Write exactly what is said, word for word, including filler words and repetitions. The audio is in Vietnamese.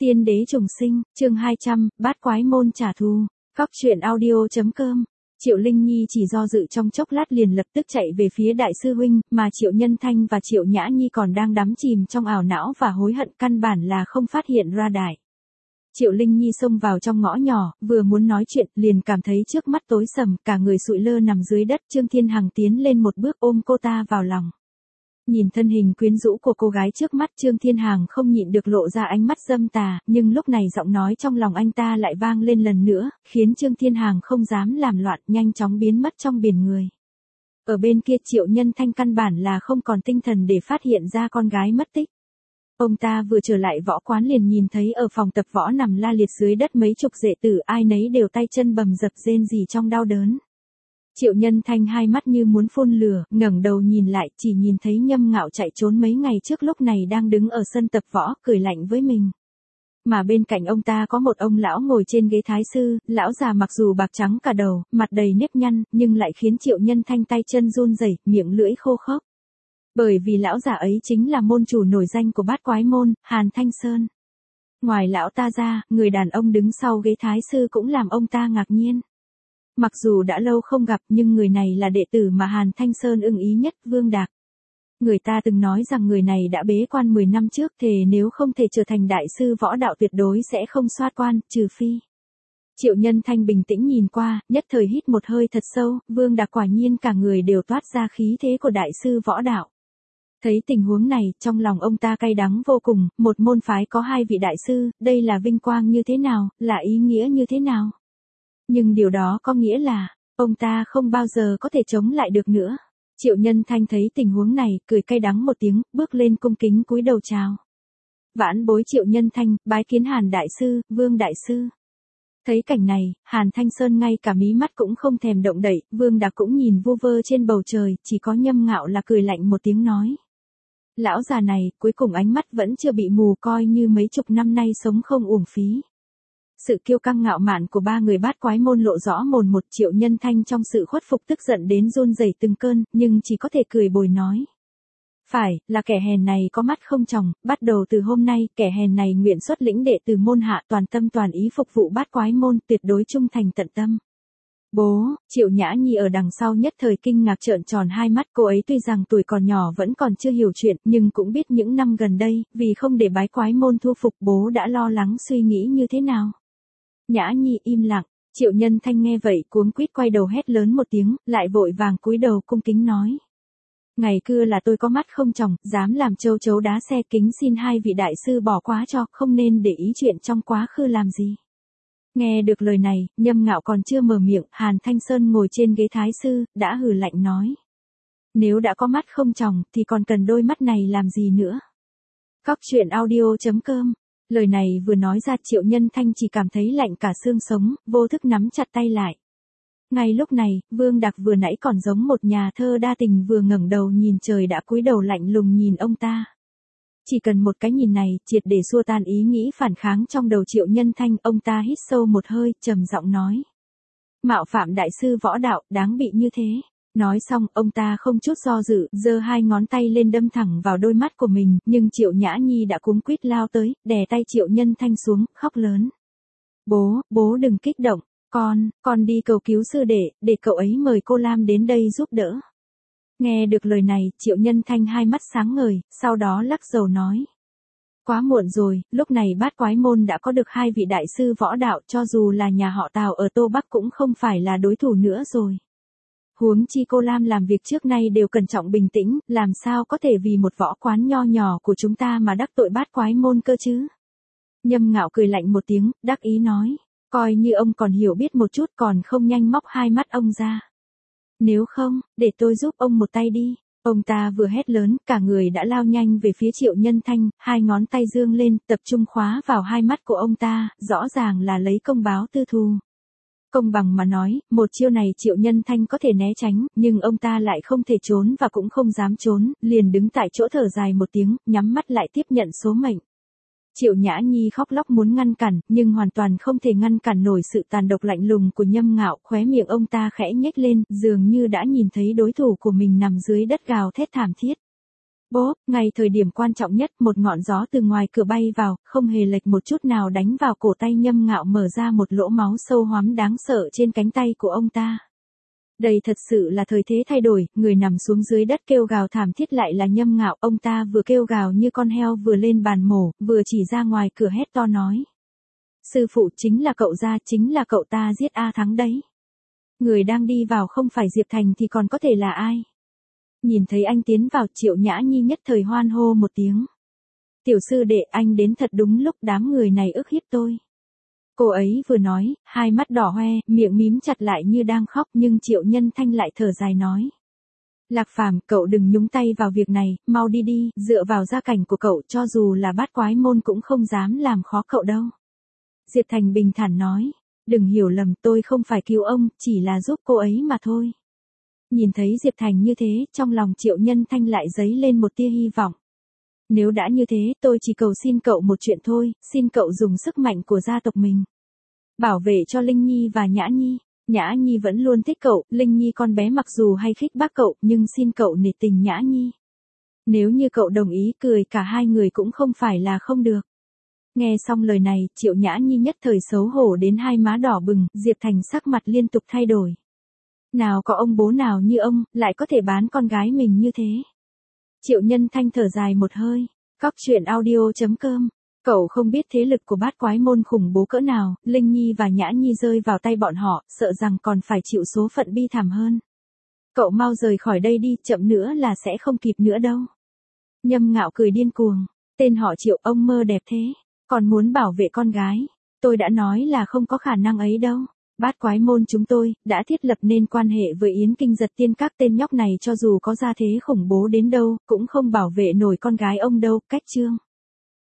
Tiên đế trùng sinh, chương hai trăm, bát quái môn trả thù. Cóc truyện audio.com. Triệu Linh Nhi chỉ do dự trong chốc lát liền lập tức chạy về phía đại sư huynh, mà Triệu Nhân Thanh và Triệu Nhã Nhi còn đang đắm chìm trong ảo não và hối hận, căn bản là không phát hiện ra đại. Triệu Linh Nhi xông vào trong ngõ nhỏ, vừa muốn nói chuyện, liền cảm thấy trước mắt tối sầm, cả người sụi lơ nằm dưới đất. Trương Thiên Hằng tiến lên một bước ôm cô ta vào lòng. Nhìn thân hình quyến rũ của cô gái trước mắt, Trương Thiên Hằng không nhịn được lộ ra ánh mắt dâm tà, nhưng lúc này giọng nói trong lòng anh ta lại vang lên lần nữa, khiến Trương Thiên Hằng không dám làm loạn, nhanh chóng biến mất trong biển người. Ở bên kia Triệu Nhân Thanh căn bản là không còn tinh thần để phát hiện ra con gái mất tích. Ông ta vừa trở lại võ quán liền nhìn thấy ở phòng tập võ nằm la liệt dưới đất mấy chục đệ tử, ai nấy đều tay chân bầm dập rên rỉ trong đau đớn. Triệu Nhân Thanh hai mắt như muốn phun lửa, ngẩng đầu nhìn lại, chỉ nhìn thấy Nhâm Ngạo chạy trốn mấy ngày trước lúc này đang đứng ở sân tập võ, cười lạnh với mình. Mà bên cạnh ông ta có một ông lão ngồi trên ghế thái sư, lão già mặc dù bạc trắng cả đầu, mặt đầy nếp nhăn, nhưng lại khiến Triệu Nhân Thanh tay chân run rẩy, miệng lưỡi khô khốc. Bởi vì lão già ấy chính là môn chủ nổi danh của bát quái môn, Hàn Thanh Sơn. Ngoài lão ta ra, người đàn ông đứng sau ghế thái sư cũng làm ông ta ngạc nhiên. Mặc dù đã lâu không gặp nhưng người này là đệ tử mà Hàn Thanh Sơn ưng ý nhất, Vương Đạc. Người ta từng nói rằng người này đã bế quan mười năm trước, thề nếu không thể trở thành đại sư võ đạo tuyệt đối sẽ không soát quan, trừ phi. Triệu Nhân Thanh bình tĩnh nhìn qua, nhất thời hít một hơi thật sâu, Vương Đạc quả nhiên cả người đều toát ra khí thế của đại sư võ đạo. Thấy tình huống này, trong lòng ông ta cay đắng vô cùng, một môn phái có hai vị đại sư, đây là vinh quang như thế nào, là ý nghĩa như thế nào. Nhưng điều đó có nghĩa là, ông ta không bao giờ có thể chống lại được nữa. Triệu Nhân Thanh thấy tình huống này, cười cay đắng một tiếng, bước lên cung kính cúi đầu chào. Vãn bối Triệu Nhân Thanh, bái kiến Hàn đại sư, Vương đại sư. Thấy cảnh này, Hàn Thanh Sơn ngay cả mí mắt cũng không thèm động đậy, Vương Đạc cũng nhìn vu vơ trên bầu trời, chỉ có Nhâm Ngạo là cười lạnh một tiếng nói. Lão già này, cuối cùng ánh mắt vẫn chưa bị mù, coi như mấy chục năm nay sống không uổng phí. Sự kiêu căng ngạo mạn của ba người bát quái môn lộ rõ mồn một. Triệu Nhân Thanh trong sự khuất phục tức giận đến run rẩy từng cơn, nhưng chỉ có thể cười bồi nói. Phải, là kẻ hèn này có mắt không tròng, bắt đầu từ hôm nay, kẻ hèn này nguyện xuất lĩnh đệ từ môn hạ, toàn tâm toàn ý phục vụ bát quái môn, tuyệt đối trung thành tận tâm. Bố, Triệu Nhã Nhi ở đằng sau nhất thời kinh ngạc trợn tròn hai mắt, cô ấy tuy rằng tuổi còn nhỏ vẫn còn chưa hiểu chuyện, nhưng cũng biết những năm gần đây, vì không để bái quái môn thu phục bố đã lo lắng suy nghĩ như thế nào. Nhã Nhi im lặng, Triệu Nhân Thanh nghe vậy cuống quýt quay đầu hét lớn một tiếng, lại vội vàng cúi đầu cung kính nói. Ngày cưa là tôi có mắt không tròng, dám làm châu chấu đá xe, kính xin hai vị đại sư bỏ quá cho, không nên để ý chuyện trong quá khứ làm gì. Nghe được lời này, Nhâm Ngạo còn chưa mở miệng, Hàn Thanh Sơn ngồi trên ghế thái sư, đã hừ lạnh nói. Nếu đã có mắt không tròng, thì còn cần đôi mắt này làm gì nữa. Cóc truyện audio.com. Lời này vừa nói ra, Triệu Nhân Thanh chỉ cảm thấy lạnh cả xương sống, vô thức nắm chặt tay lại. Ngay lúc này, Vương Đạc vừa nãy còn giống một nhà thơ đa tình vừa ngẩng đầu nhìn trời đã cúi đầu lạnh lùng nhìn ông ta. Chỉ cần một cái nhìn này, triệt để xua tan ý nghĩ phản kháng trong đầu Triệu Nhân Thanh, ông ta hít sâu một hơi, trầm giọng nói. Mạo phạm đại sư võ đạo, đáng bị như thế. Nói xong, ông ta không chút do dự, giơ hai ngón tay lên đâm thẳng vào đôi mắt của mình, nhưng Triệu Nhã Nhi đã cuống quýt lao tới, đè tay Triệu Nhân Thanh xuống, khóc lớn. Bố, bố đừng kích động, con, con đi cầu cứu sư đệ, để cậu ấy mời cô Lam đến đây giúp đỡ. Nghe được lời này, Triệu Nhân Thanh hai mắt sáng ngời, sau đó lắc đầu nói. Quá muộn rồi, lúc này bát quái môn đã có được hai vị đại sư võ đạo, cho dù là nhà họ Tào ở Tô Bắc cũng không phải là đối thủ nữa rồi. Huống chi cô Lam làm việc trước nay đều cẩn trọng bình tĩnh, làm sao có thể vì một võ quán nho nhỏ của chúng ta mà đắc tội bát quái môn cơ chứ. Nhâm Ngạo cười lạnh một tiếng, đắc ý nói, coi như ông còn hiểu biết một chút, còn không nhanh móc hai mắt ông ra. Nếu không, để tôi giúp ông một tay đi. Ông ta vừa hét lớn, cả người đã lao nhanh về phía Triệu Nhân Thanh, hai ngón tay dương lên, tập trung khóa vào hai mắt của ông ta, rõ ràng là lấy công báo tư thù. Công bằng mà nói, một chiêu này Triệu Nhân Thanh có thể né tránh, nhưng ông ta lại không thể trốn và cũng không dám trốn, liền đứng tại chỗ thở dài một tiếng, nhắm mắt lại tiếp nhận số mệnh. Triệu Nhã Nhi khóc lóc muốn ngăn cản, nhưng hoàn toàn không thể ngăn cản nổi sự tàn độc lạnh lùng của Nhâm Ngạo, khóe miệng ông ta khẽ nhếch lên, dường như đã nhìn thấy đối thủ của mình nằm dưới đất gào thét thảm thiết. Bốp, ngay thời điểm quan trọng nhất, một ngọn gió từ ngoài cửa bay vào, không hề lệch một chút nào đánh vào cổ tay Nhâm Ngạo, mở ra một lỗ máu sâu hoắm đáng sợ trên cánh tay của ông ta. Đây thật sự là thời thế thay đổi, người nằm xuống dưới đất kêu gào thảm thiết lại là Nhâm Ngạo, ông ta vừa kêu gào như con heo vừa lên bàn mổ, vừa chỉ ra ngoài cửa hét to nói. Sư phụ, chính là cậu ra, chính là cậu ta giết A Thắng đấy. Người đang đi vào không phải Diệp Thành thì còn có thể là ai? Nhìn thấy anh tiến vào, Triệu Nhã Nhi nhất thời hoan hô một tiếng. Tiểu sư đệ, anh đến thật đúng lúc, đám người này ức hiếp tôi. Cô ấy vừa nói, hai mắt đỏ hoe, miệng mím chặt lại như đang khóc, nhưng Triệu Nhân Thanh lại thở dài nói. Lạc Phàm, cậu đừng nhúng tay vào việc này, mau đi đi, dựa vào gia cảnh của cậu cho dù là bát quái môn cũng không dám làm khó cậu đâu. Diệp Thành bình thản nói, đừng hiểu lầm, tôi không phải cứu ông, chỉ là giúp cô ấy mà thôi. Nhìn thấy Diệp Thành như thế, trong lòng Triệu Nhân Thanh lại dấy lên một tia hy vọng. Nếu đã như thế, tôi chỉ cầu xin cậu một chuyện thôi, xin cậu dùng sức mạnh của gia tộc mình. Bảo vệ cho Linh Nhi và Nhã Nhi. Nhã Nhi vẫn luôn thích cậu, Linh Nhi con bé mặc dù hay khích bác cậu, nhưng xin cậu nể tình Nhã Nhi. Nếu như cậu đồng ý, cười cả hai người cũng không phải là không được. Nghe xong lời này, Triệu Nhã Nhi nhất thời xấu hổ đến hai má đỏ bừng, Diệp Thành sắc mặt liên tục thay đổi. Nào có ông bố nào như ông, lại có thể bán con gái mình như thế. Triệu Nhân Thanh thở dài một hơi, cóc truyện audio chấm com. Cậu không biết thế lực của bát quái môn khủng bố cỡ nào, Linh Nhi và Nhã Nhi rơi vào tay bọn họ, sợ rằng còn phải chịu số phận bi thảm hơn. Cậu mau rời khỏi đây đi, chậm nữa là sẽ không kịp nữa đâu. Nhâm Ngạo cười điên cuồng, tên họ Triệu, ông mơ đẹp thế, còn muốn bảo vệ con gái, tôi đã nói là không có khả năng ấy đâu. Bát quái môn chúng tôi, đã thiết lập nên quan hệ với Yến Kinh Giật Tiên, các tên nhóc này cho dù có gia thế khủng bố đến đâu, cũng không bảo vệ nổi con gái ông đâu, cách chương.